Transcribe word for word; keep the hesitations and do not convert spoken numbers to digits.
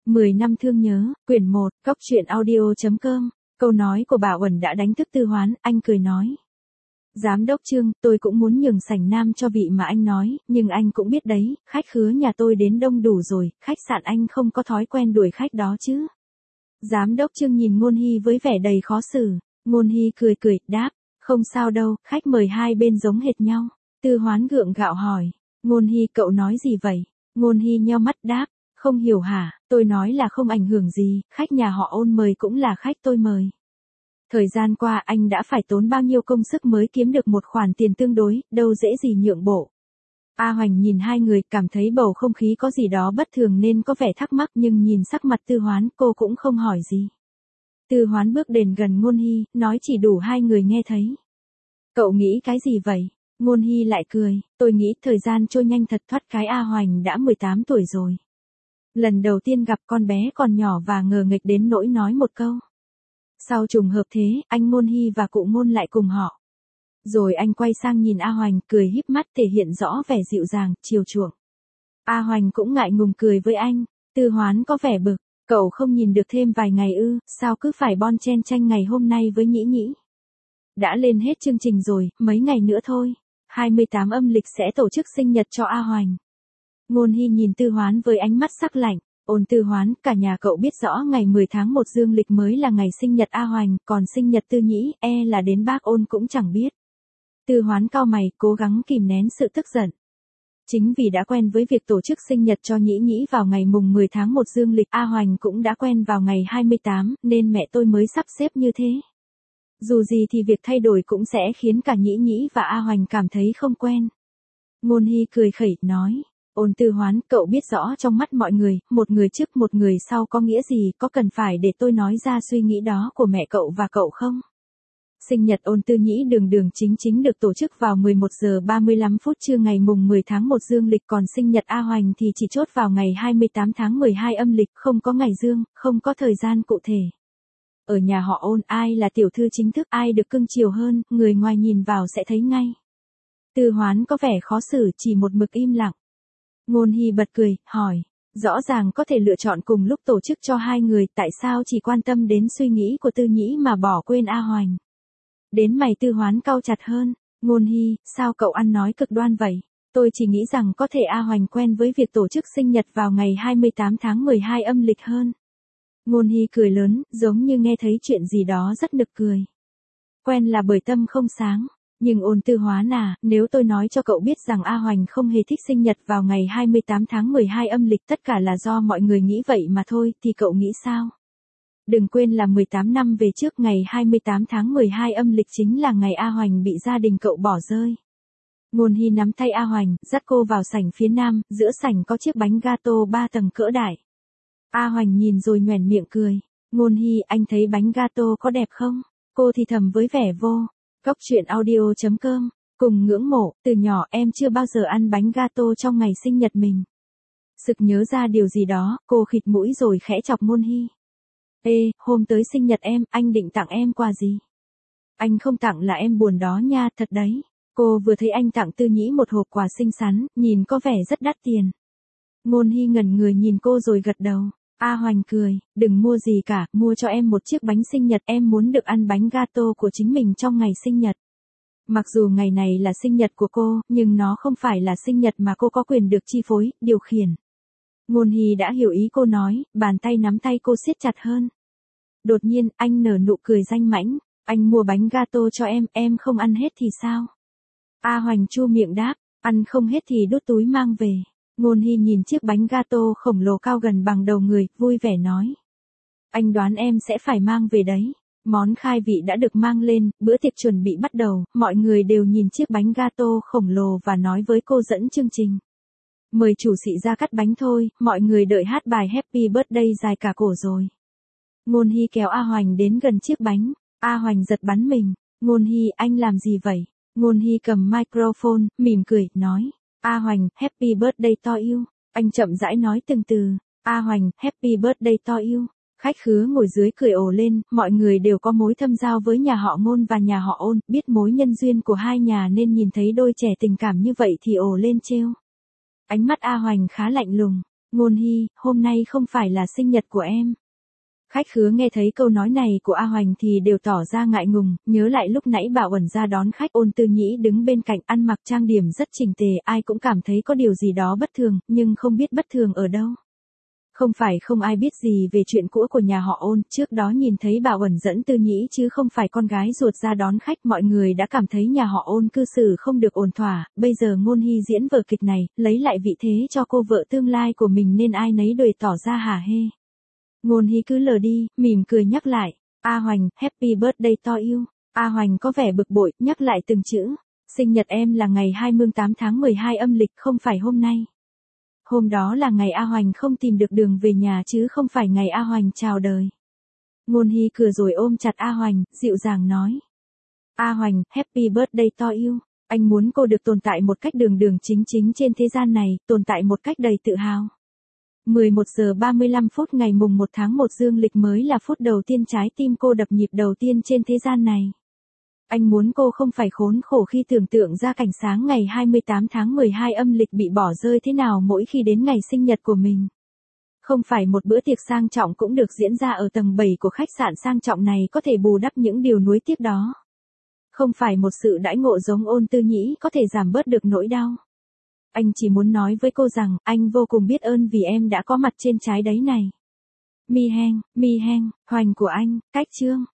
mười năm thương nhớ, quyển một, cóc truyện audio chấm com. Câu nói của bà Uẩn đã đánh thức Tư Hoán, anh cười nói. Giám đốc Trương, tôi cũng muốn nhường sảnh nam cho vị mà anh nói, nhưng anh cũng biết đấy, khách khứa nhà tôi đến đông đủ rồi, khách sạn anh không có thói quen đuổi khách đó chứ. Giám đốc Trương nhìn Ngôn Hy với vẻ đầy khó xử. Ngôn Hy cười cười, đáp, không sao đâu, khách mời hai bên giống hệt nhau. Tư Hoán gượng gạo hỏi, Ngôn Hy cậu nói gì vậy? Ngôn Hy nheo mắt đáp, không hiểu hả, tôi nói là không ảnh hưởng gì, khách nhà họ Ôn mời cũng là khách tôi mời. Thời gian qua anh đã phải tốn bao nhiêu công sức mới kiếm được một khoản tiền tương đối, đâu dễ gì nhượng bộ. A Hoành nhìn hai người, cảm thấy bầu không khí có gì đó bất thường nên có vẻ thắc mắc, nhưng nhìn sắc mặt Tư Hoán, cô cũng không hỏi gì. Tư Hoán bước đến gần Ngôn Hy, nói chỉ đủ hai người nghe thấy. Cậu nghĩ cái gì vậy? Ngôn Hy lại cười, tôi nghĩ thời gian trôi nhanh thật, thoát cái A Hoành đã mười tám tuổi rồi. Lần đầu tiên gặp con bé còn nhỏ và ngờ nghệch đến nỗi nói một câu. Sau trùng hợp thế, anh Ngôn Hy và cụ Ngôn lại cùng họ. Rồi anh quay sang nhìn A Hoành, cười híp mắt thể hiện rõ vẻ dịu dàng, chiều chuộng. A Hoành cũng ngại ngùng cười với anh. Tư Hoán có vẻ bực, cậu không nhìn được thêm vài ngày ư, sao cứ phải bon chen tranh ngày hôm nay với Nhĩ Nhĩ. Đã lên hết chương trình rồi, mấy ngày nữa thôi. hai mươi tám âm lịch sẽ tổ chức sinh nhật cho A Hoành. Ngôn Hy nhìn Tư Hoán với ánh mắt sắc lạnh. Ôn Tư Hoán, cả nhà cậu biết rõ ngày mười tháng một dương lịch mới là ngày sinh nhật A Hoành, còn sinh nhật Tư Nhĩ, e là đến bác Ôn cũng chẳng biết. Tư Hoán cau mày, cố gắng kìm nén sự tức giận. Chính vì đã quen với việc tổ chức sinh nhật cho Nhĩ Nhĩ vào ngày mùng mười tháng một dương lịch, A Hoành cũng đã quen vào ngày hai mươi tám, nên mẹ tôi mới sắp xếp như thế. Dù gì thì việc thay đổi cũng sẽ khiến cả Nhĩ Nhĩ và A Hoành cảm thấy không quen. Ngôn Hy cười khẩy, nói. Ôn Tư Hoán, cậu biết rõ trong mắt mọi người, một người trước một người sau có nghĩa gì, có cần phải để tôi nói ra suy nghĩ đó của mẹ cậu và cậu không? Sinh nhật Ôn Tư Nhĩ đường đường chính chính được tổ chức vào mười một giờ ba mươi lăm phút trưa ngày mùng mười tháng một dương lịch, còn sinh nhật A Hoành thì chỉ chốt vào ngày hai mươi tám tháng mười hai âm lịch, không có ngày dương, không có thời gian cụ thể. Ở nhà họ Ôn, ai là tiểu thư chính thức, ai được cưng chiều hơn, người ngoài nhìn vào sẽ thấy ngay. Tư Hoán có vẻ khó xử, chỉ một mực im lặng. Ngôn Hy bật cười, hỏi, rõ ràng có thể lựa chọn cùng lúc tổ chức cho hai người, tại sao chỉ quan tâm đến suy nghĩ của Tư Nhĩ mà bỏ quên A Hoành? Đến mày Tư Hoán cau chặt hơn. Ngôn Hy, sao cậu ăn nói cực đoan vậy? Tôi chỉ nghĩ rằng có thể A Hoành quen với việc tổ chức sinh nhật vào ngày hai mươi tám tháng mười hai âm lịch hơn. Ngôn Hy cười lớn, giống như nghe thấy chuyện gì đó rất nực cười. Quen là bởi tâm không sáng. Nhưng Ôn Tư Hoán à, nếu tôi nói cho cậu biết rằng A Hoành không hề thích sinh nhật vào ngày hai mươi tám tháng mười hai âm lịch, tất cả là do mọi người nghĩ vậy mà thôi, thì cậu nghĩ sao? Đừng quên là mười tám năm về trước, ngày hai mươi tám tháng mười hai âm lịch chính là ngày A Hoành bị gia đình cậu bỏ rơi. Ngôn Hy nắm tay A Hoành, dắt cô vào sảnh phía nam, giữa sảnh có chiếc bánh gato ba tầng cỡ đại. A Hoành nhìn rồi nhoẻn miệng cười. Ngôn Hy, anh thấy bánh gato có đẹp không? Cô thì thầm với vẻ vô. Cóc truyện audio chấm com, cùng ngưỡng mộ, từ nhỏ em chưa bao giờ ăn bánh gato trong ngày sinh nhật mình. Sực nhớ ra điều gì đó, cô khịt mũi rồi khẽ chọc Ngôn Hy. Ê, hôm tới sinh nhật em, anh định tặng em quà gì? Anh không tặng là em buồn đó nha, thật đấy. Cô vừa thấy anh tặng Tư Nhĩ một hộp quà xinh xắn, nhìn có vẻ rất đắt tiền. Ngôn Hy ngẩn người nhìn cô rồi gật đầu. A Hoành cười, đừng mua gì cả, mua cho em một chiếc bánh sinh nhật, em muốn được ăn bánh gato của chính mình trong ngày sinh nhật. Mặc dù ngày này là sinh nhật của cô, nhưng nó không phải là sinh nhật mà cô có quyền được chi phối, điều khiển. Ngôn Hy đã hiểu ý cô nói, bàn tay nắm tay cô siết chặt hơn. Đột nhiên, anh nở nụ cười danh mãnh, anh mua bánh gato cho em, em không ăn hết thì sao? A Hoành chu miệng đáp, ăn không hết thì đút túi mang về. Ngôn Hy nhìn chiếc bánh gato khổng lồ cao gần bằng đầu người, vui vẻ nói. Anh đoán em sẽ phải mang về đấy. Món khai vị đã được mang lên, bữa tiệc chuẩn bị bắt đầu, mọi người đều nhìn chiếc bánh gato khổng lồ và nói với cô dẫn chương trình. Mời chủ sĩ ra cắt bánh thôi, mọi người đợi hát bài Happy Birthday dài cả cổ rồi. Ngôn Hy kéo A Hoành đến gần chiếc bánh. A Hoành giật bắn mình. Ngôn Hy, anh làm gì vậy? Ngôn Hy cầm microphone, mỉm cười, nói. A Hoành, Happy Birthday to you. Anh chậm rãi nói từng từ. A Hoành, Happy Birthday to you. Khách khứa ngồi dưới cười ồ lên, mọi người đều có mối thâm giao với nhà họ Ngôn và nhà họ Ôn, biết mối nhân duyên của hai nhà nên nhìn thấy đôi trẻ tình cảm như vậy thì ồ lên trêu. Ánh mắt A Hoành khá lạnh lùng. Ngôn Hy, hôm nay không phải là sinh nhật của em. Khách khứa nghe thấy câu nói này của A Hoành thì đều tỏ ra ngại ngùng, nhớ lại lúc nãy Bảo Uẩn ra đón khách, Ôn Tư Nhĩ đứng bên cạnh ăn mặc trang điểm rất chỉnh tề, ai cũng cảm thấy có điều gì đó bất thường, nhưng không biết bất thường ở đâu. Không phải không ai biết gì về chuyện cũ của nhà họ Ôn, trước đó nhìn thấy Bảo Uẩn dẫn Tư Nhĩ chứ không phải con gái ruột ra đón khách, mọi người đã cảm thấy nhà họ Ôn cư xử không được ổn thỏa, bây giờ Ngôn Hy diễn vở kịch này, lấy lại vị thế cho cô vợ tương lai của mình nên ai nấy đều tỏ ra hả hê. Ngôn Hy cứ lờ đi, mỉm cười nhắc lại, A Hoành, happy birthday to you. A Hoành có vẻ bực bội, nhắc lại từng chữ, sinh nhật em là ngày hai mươi tám tháng mười hai âm lịch, không phải hôm nay. Hôm đó là ngày A Hoành không tìm được đường về nhà chứ không phải ngày A Hoành chào đời. Ngôn Hy cười rồi ôm chặt A Hoành, dịu dàng nói. A Hoành, happy birthday to you. Anh muốn cô được tồn tại một cách đường đường chính chính trên thế gian này, tồn tại một cách đầy tự hào. mười một giờ ba mươi lăm phút ngày mùng một tháng một dương lịch mới là phút đầu tiên trái tim cô đập nhịp đầu tiên trên thế gian này. Anh muốn cô không phải khốn khổ khi tưởng tượng ra cảnh sáng ngày hai mươi tám tháng mười hai âm lịch bị bỏ rơi thế nào mỗi khi đến ngày sinh nhật của mình. Không phải một bữa tiệc sang trọng cũng được diễn ra ở tầng bảy của khách sạn sang trọng này có thể bù đắp những điều nuối tiếc đó. Không phải một sự đãi ngộ giống Ôn Tư Nhĩ có thể giảm bớt được nỗi đau. Anh chỉ muốn nói với cô rằng, anh vô cùng biết ơn vì em đã có mặt trên trái đấy này. Mi Heng, Mi Heng, Hoành của anh, cách chương.